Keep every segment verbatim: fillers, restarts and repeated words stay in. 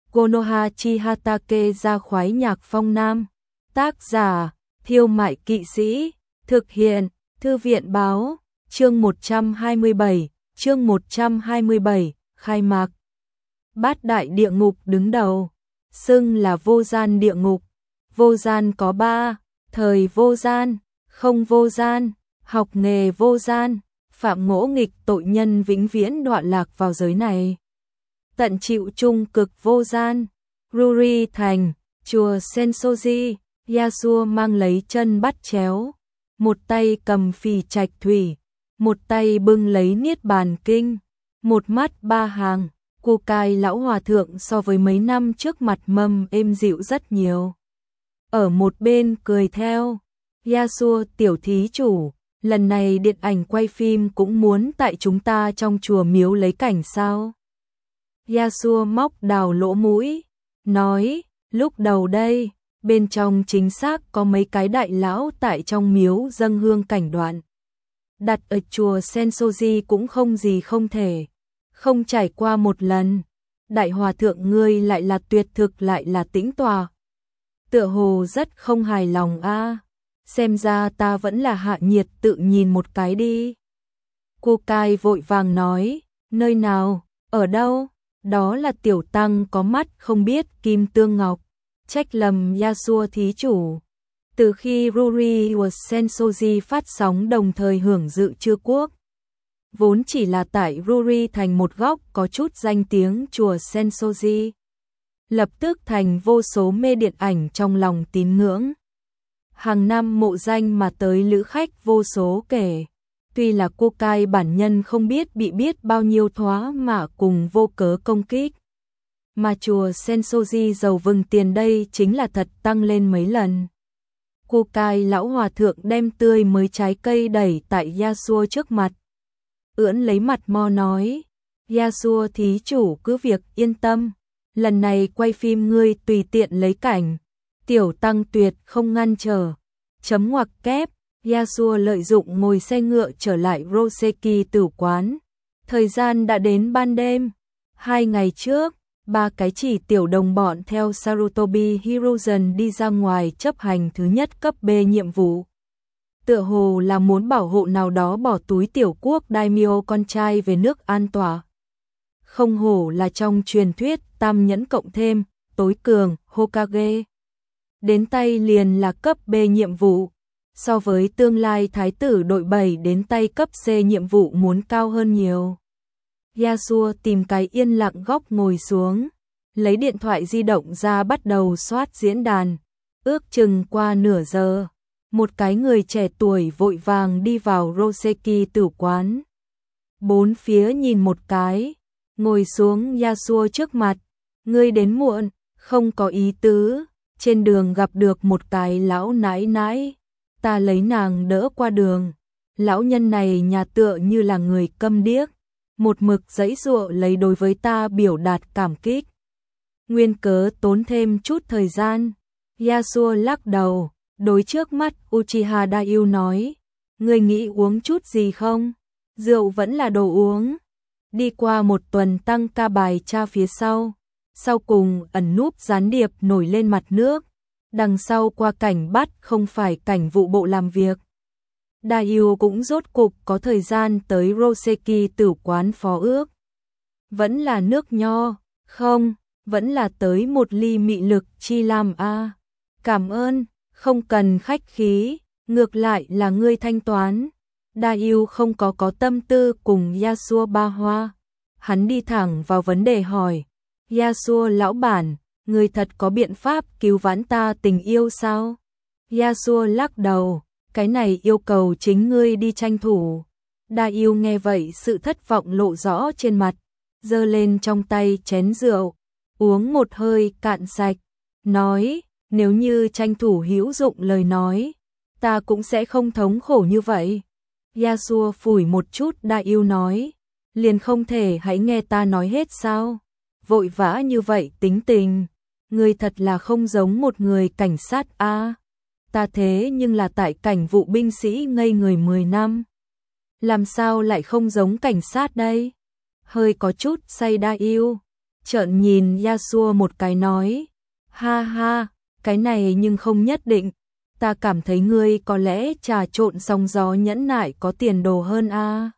Konoha Chihatake ra khoái nhạc phong nam. Tác giả, Thiêu Mại Kỵ Sĩ. Thực hiện, Thư viện báo. Chương một trăm hai mươi bảy, chương một trăm hai mươi bảy, khai mạc. Bát đại địa ngục đứng đầu, xưng là vô gian địa ngục. Vô gian có ba, thời vô gian, không vô gian, học nghề vô gian, phạm ngỗ nghịch tội nhân vĩnh viễn đọa lạc vào giới này. Tận chịu chung cực vô gian. Ruri thành, chùa Sensoji, Yasuo mang lấy chân bắt chéo, một tay cầm phì trạch thủy, một tay bưng lấy niết bàn kinh, một mắt ba hàng. Kukai lão hòa thượng so với mấy năm trước mặt mâm êm dịu rất nhiều. Ở một bên cười theo, Yasuo tiểu thí chủ, lần này điện ảnh quay phim cũng muốn tại chúng ta trong chùa miếu lấy cảnh sao? Yasuo móc đào lỗ mũi, nói, lúc đầu đây, bên trong chính xác có mấy cái đại lão tại trong miếu dâng hương cảnh đoạn. Đặt ở chùa Sensoji cũng không gì không thể, không trải qua một lần. Đại hòa thượng ngươi lại là tuyệt thực lại là tĩnh tọa. Tựa hồ rất không hài lòng a. À. Xem ra ta vẫn là hạ nhiệt tự nhìn một cái đi. Kukai vội vàng nói, nơi nào, ở đâu? Đó là tiểu tăng có mắt không biết kim tương ngọc. Trách lầm Yasuo thí chủ. Từ khi Ruri was Sensoji phát sóng đồng thời hưởng dự chư quốc, vốn chỉ là tại Ruri thành một góc có chút danh tiếng chùa Sensoji, lập tức thành vô số mê điện ảnh trong lòng tín ngưỡng. Hàng năm mộ danh mà tới lữ khách vô số kể. Tuy là Kukai bản nhân không biết bị biết bao nhiêu thoá mà cùng vô cớ công kích. Mà chùa Sensoji giàu vừng tiền đây chính là thật tăng lên mấy lần. Kukai lão hòa thượng đem tươi mới trái cây đẩy tại Yasuo trước mặt. Ưỡn lấy mặt mo nói, Yasuo thí chủ cứ việc yên tâm, lần này quay phim ngươi tùy tiện lấy cảnh, tiểu tăng tuyệt không ngăn trở. Chấm ngoặc kép, Yasuo lợi dụng ngồi xe ngựa trở lại Roseki tử quán. Thời gian đã đến ban đêm. Hai ngày trước, ba cái chỉ tiểu đồng bọn theo Sarutobi Hiruzen đi ra ngoài chấp hành thứ nhất cấp B nhiệm vụ. Tựa hồ là muốn bảo hộ nào đó bỏ túi tiểu quốc daimyo con trai về nước an toàn. Không hổ là trong truyền thuyết tam nhẫn cộng thêm, tối cường, Hokage. Đến tay liền là cấp B nhiệm vụ. So với tương lai thái tử đội bảy đến tay cấp C nhiệm vụ muốn cao hơn nhiều. Yasuo tìm cái yên lặng góc ngồi xuống, lấy điện thoại di động ra bắt đầu soát diễn đàn. Ước chừng qua nửa giờ, một cái người trẻ tuổi vội vàng đi vào Roseki tử quán. Bốn phía nhìn một cái, ngồi xuống Yasuo trước mặt. Ngươi đến muộn, không có ý tứ, trên đường gặp được một cái lão nãi nãi. Ta lấy nàng đỡ qua đường. Lão nhân này nhà tựa như là người câm điếc, một mực giãy giụa lấy đối với ta biểu đạt cảm kích. Nguyên cớ tốn thêm chút thời gian. Yasuo lắc đầu, đối trước mắt Uchiha Daioh nói, ngươi nghĩ uống chút gì không? Rượu vẫn là đồ uống. Đi qua một tuần tăng ca bài tra phía sau, sau cùng ẩn núp gián điệp nổi lên mặt nước. Đằng sau qua cảnh bắt không phải cảnh vụ bộ làm việc. Daioh cũng rốt cục có thời gian tới Roseki tử quán phó ước. Vẫn là nước nho, không, vẫn là tới một ly mị lực chi lam a. À. Cảm ơn, không cần khách khí, ngược lại là ngươi thanh toán. Daioh không có có tâm tư cùng Yasuo ba hoa. Hắn đi thẳng vào vấn đề hỏi, Yasuo lão bản, ngươi thật có biện pháp cứu vãn ta tình yêu sao? Yasuo lắc đầu, cái này yêu cầu chính ngươi đi tranh thủ. Daioh nghe vậy sự thất vọng lộ rõ trên mặt, giơ lên trong tay chén rượu, uống một hơi cạn sạch, nói, nếu như tranh thủ hữu dụng lời nói, ta cũng sẽ không thống khổ như vậy. Yasuo phủi một chút Daioh nói, liền không thể hãy nghe ta nói hết sao? Vội vã như vậy tính tình. Ngươi thật là không giống một người cảnh sát a. À. Ta thế nhưng là tại cảnh vụ binh sĩ ngây người mười năm. Làm sao lại không giống cảnh sát đây? Hơi có chút say Daioh. trợn nhìn Yasuo một cái nói, ha ha, cái này nhưng không nhất định, ta cảm thấy ngươi có lẽ trà trộn sóng gió nhẫn nại có tiền đồ hơn a. À.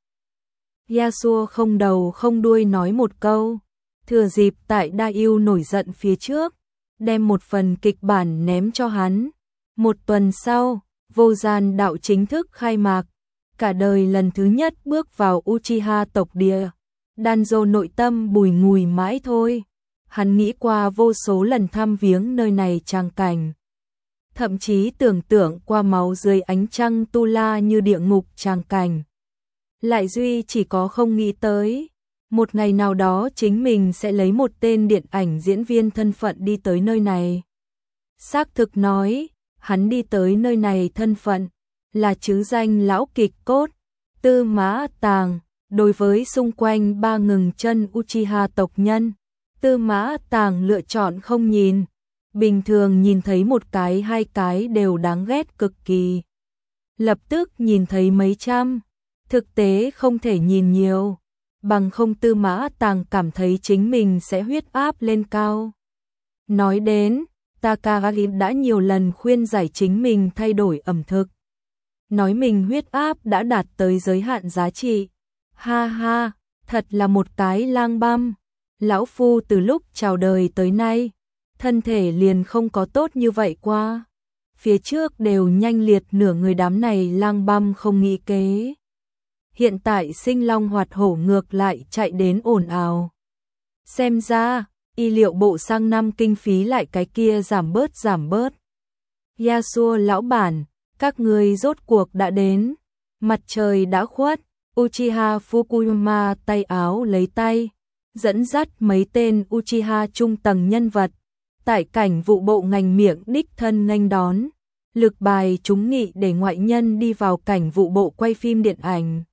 Yasuo không đầu không đuôi nói một câu, thừa dịp tại Đa Yêu nổi giận phía trước, đem một phần kịch bản ném cho hắn. Một tuần sau, Vô Gian đạo chính thức khai mạc, cả đời lần thứ nhất bước vào Uchiha tộc địa. Danzo nội tâm bùi ngùi mãi thôi, hắn nghĩ qua vô số lần thăm viếng nơi này tràng cảnh. Thậm chí tưởng tượng qua máu dưới ánh trăng tu la như địa ngục tràng cảnh. Lại duy chỉ có không nghĩ tới, một ngày nào đó chính mình sẽ lấy một tên điện ảnh diễn viên thân phận đi tới nơi này. Xác thực nói, hắn đi tới nơi này thân phận là chứ danh lão kịch cốt, Tư Mã Tàng. Đối với xung quanh ba ngừng chân Uchiha tộc nhân, Tư Mã Tàng lựa chọn không nhìn. Bình thường nhìn thấy một cái hai cái đều đáng ghét cực kỳ. Lập tức nhìn thấy mấy trăm, thực tế không thể nhìn nhiều, bằng không Tư Mã Tàng cảm thấy chính mình sẽ huyết áp lên cao. Nói đến, Takagi đã nhiều lần khuyên giải chính mình thay đổi ẩm thực. Nói mình huyết áp đã đạt tới giới hạn giá trị. Ha ha, thật là một cái lang băm. Lão phu từ lúc chào đời tới nay, thân thể liền không có tốt như vậy qua. Phía trước đều nhanh liệt nửa người đám này lang băm không nghĩ kế. Hiện tại sinh long hoạt hổ ngược lại chạy đến ồn ào. Xem ra, y liệu bộ sang năm kinh phí lại cái kia giảm bớt giảm bớt. Yasuo lão bản, các người rốt cuộc đã đến. Mặt trời đã khuất, Uchiha Fukuyama tay áo lấy tay, dẫn dắt mấy tên Uchiha trung tầng nhân vật. Tại cảnh vụ bộ ngành miệng đích thân nghênh đón, lực bài chúng nghị để ngoại nhân đi vào cảnh vụ bộ quay phim điện ảnh.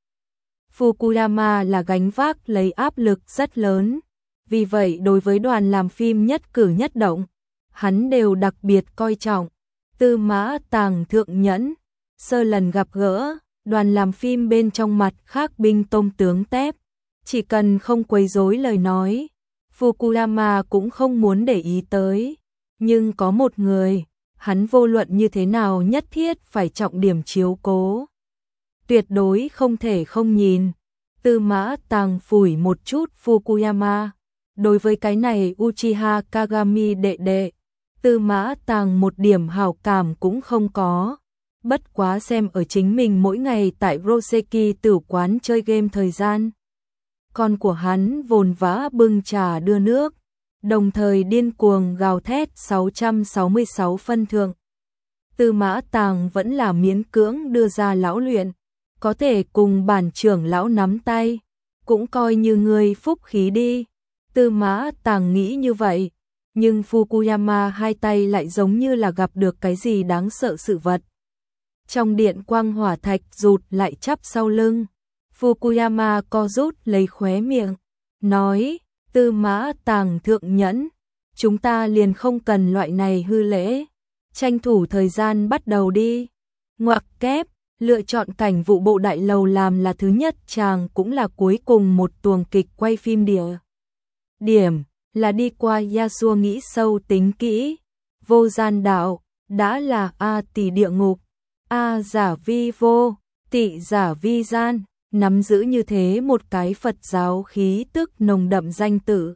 Fukuyama là gánh vác lấy áp lực rất lớn, vì vậy đối với đoàn làm phim nhất cử nhất động, hắn đều đặc biệt coi trọng. Tư Mã Tàng thượng nhẫn, sơ lần gặp gỡ, đoàn làm phim bên trong mặt khác binh tôm tướng tép, chỉ cần không quấy rối lời nói, Fukuyama cũng không muốn để ý tới. Nhưng có một người, hắn vô luận như thế nào nhất thiết phải trọng điểm chiếu cố. Tuyệt đối không thể không nhìn. Tư Mã Tàng phủi một chút Fukuyama. Đối với cái này Uchiha Kagami đệ đệ, Tư Mã Tàng một điểm hảo cảm cũng không có. Bất quá xem ở chính mình mỗi ngày tại Roseki tử quán chơi game thời gian. Con của hắn vồn vã bưng trà đưa nước, đồng thời điên cuồng gào thét sáu trăm sáu mươi sáu phân thượng. Tư Mã Tàng vẫn là miễn cưỡng đưa ra lão luyện, có thể cùng bản trưởng lão nắm tay, cũng coi như người phúc khí đi. Tư Mã Tàng nghĩ như vậy, nhưng Fukuyama hai tay lại giống như là gặp được cái gì đáng sợ sự vật. Trong điện quang hỏa thạch rụt lại chắp sau lưng, Fukuyama co rút lấy khóe miệng, nói, Tư Mã Tàng thượng nhẫn, chúng ta liền không cần loại này hư lễ, tranh thủ thời gian bắt đầu đi. Ngoặc kép, lựa chọn cảnh vụ bộ đại lầu làm là thứ nhất chàng cũng là cuối cùng một tuồng kịch quay phim địa. Điểm là đi qua Yasuo nghĩ sâu tính kỹ, Vô Gian đạo, đã là A tỷ địa ngục, A giả vi vô, tị giả vi gian, nắm giữ như thế một cái Phật giáo khí tức nồng đậm danh tự.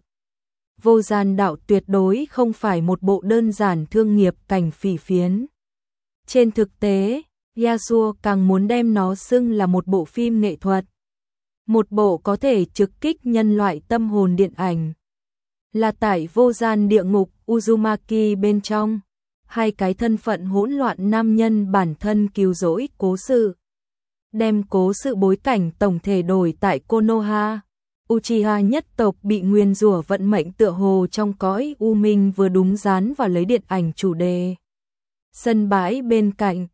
Vô Gian đạo tuyệt đối không phải một bộ đơn giản thương nghiệp cảnh phỉ phiến. Trên thực tế, Yasuo càng muốn đem nó xưng là một bộ phim nghệ thuật. Một bộ có thể trực kích nhân loại tâm hồn điện ảnh. Là tại Vô Gian địa ngục Uzumaki bên trong, hai cái thân phận hỗn loạn nam nhân bản thân cứu rỗi cố sự. Đem cố sự bối cảnh tổng thể đổi tại Konoha. Uchiha nhất tộc bị nguyền rủa vận mệnh tựa hồ trong cõi u minh vừa đúng dán vào lấy điện ảnh chủ đề. Sân bãi bên cạnh,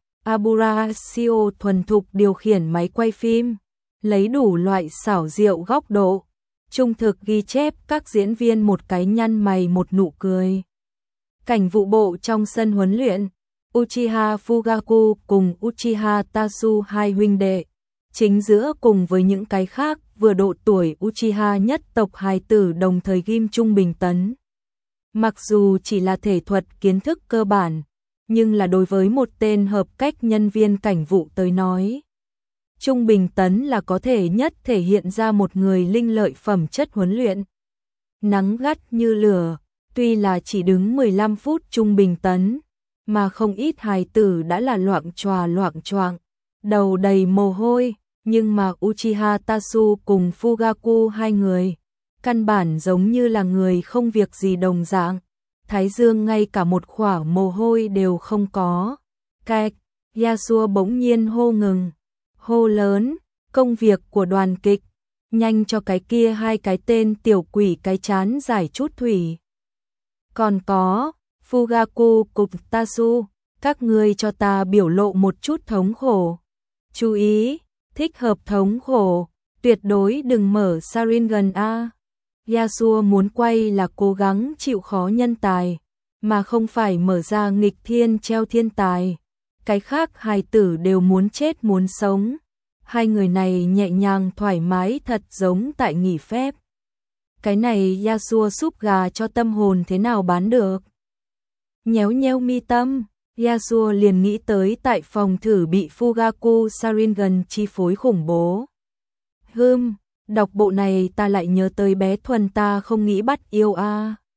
Aburashio thuần thục điều khiển máy quay phim, lấy đủ loại xảo diệu góc độ, trung thực ghi chép các diễn viên một cái nhăn mày một nụ cười. Cảnh vụ bộ trong sân huấn luyện, Uchiha Fugaku cùng Uchiha Tatsu hai huynh đệ, chính giữa cùng với những cái khác vừa độ tuổi Uchiha nhất tộc hài tử đồng thời ghim trung bình tấn. Mặc dù chỉ là thể thuật kiến thức cơ bản, nhưng là đối với một tên hợp cách nhân viên cảnh vụ tới nói. Trung bình tấn là có thể nhất thể hiện ra một người linh lợi phẩm chất huấn luyện. Nắng gắt như lửa, tuy là chỉ đứng mười lăm phút trung bình tấn, mà không ít hài tử đã là loạng choà loạng choạng, đầu đầy mồ hôi, nhưng mà Uchiha Tatsu cùng Fugaku hai người, căn bản giống như là người không việc gì đồng dạng, thái dương ngay cả một khỏa mồ hôi đều không có. Cạch, Yasuo bỗng nhiên hô ngừng, hô lớn, công việc của đoàn kịch, nhanh cho cái kia hai cái tên tiểu quỷ cái chán giải chút thủy. Còn có, Fugaku cùng Tatsu, các ngươi cho ta biểu lộ một chút thống khổ. Chú ý, thích hợp thống khổ, tuyệt đối đừng mở Sharingan a. Yasuo muốn quay là cố gắng chịu khó nhân tài, mà không phải mở ra nghịch thiên treo thiên tài. Cái khác hài tử đều muốn chết muốn sống. Hai người này nhẹ nhàng thoải mái thật giống tại nghỉ phép. Cái này Yasuo súp gà cho tâm hồn thế nào bán được. Nhéo nhéo mi tâm, Yasuo liền nghĩ tới tại phòng thử bị Fugaku Sharingan chi phối khủng bố. Hừm, đọc bộ này ta lại nhớ tới bé Thuần ta không nghĩ bắt yêu a.